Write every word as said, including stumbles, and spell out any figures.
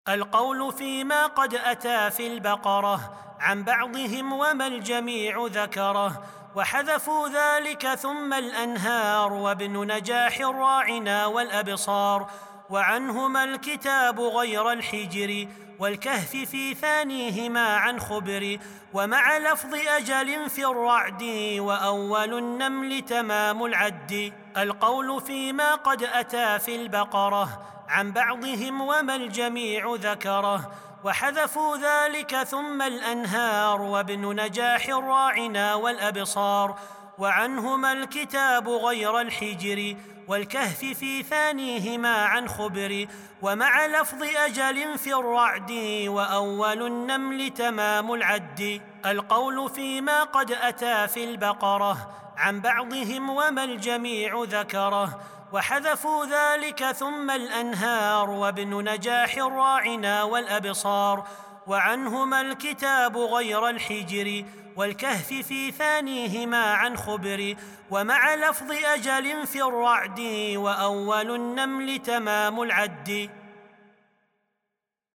القول فيما قد أتى في البقرة عن بعضهم وما الجميع ذكره، وحذفوا ذلك ثم الأنهار وابن نجاح راعنا والأبصار، وعنهما الكتاب غير الحجر والكهف في ثانيهما عن خبر، ومع لفظ أجل في الرعد وأول النمل تمام العد. القول فيما قد أتى في البقرة عن بعضهم وما الجميع ذكره، وحذفوا ذلك ثم الأنهار وابن نجاح راعنا والأبصار، وعنهما الكتاب غير الحجر والكهف في ثانيهما عن خبر، ومع لفظ أجل في الرعد وأول النمل تمام العد. القول فيما قد أتى في البقرة عن بعضهم وما الجميع ذكره، وحذفوا ذلك ثم الأنهار وابن نجاح راعنا والأبصار، وعنهما الكتاب غير الحجر والكهف في ثانيهما عن خبر، ومع لفظ أجل في الرعد وأول النمل تمام العد.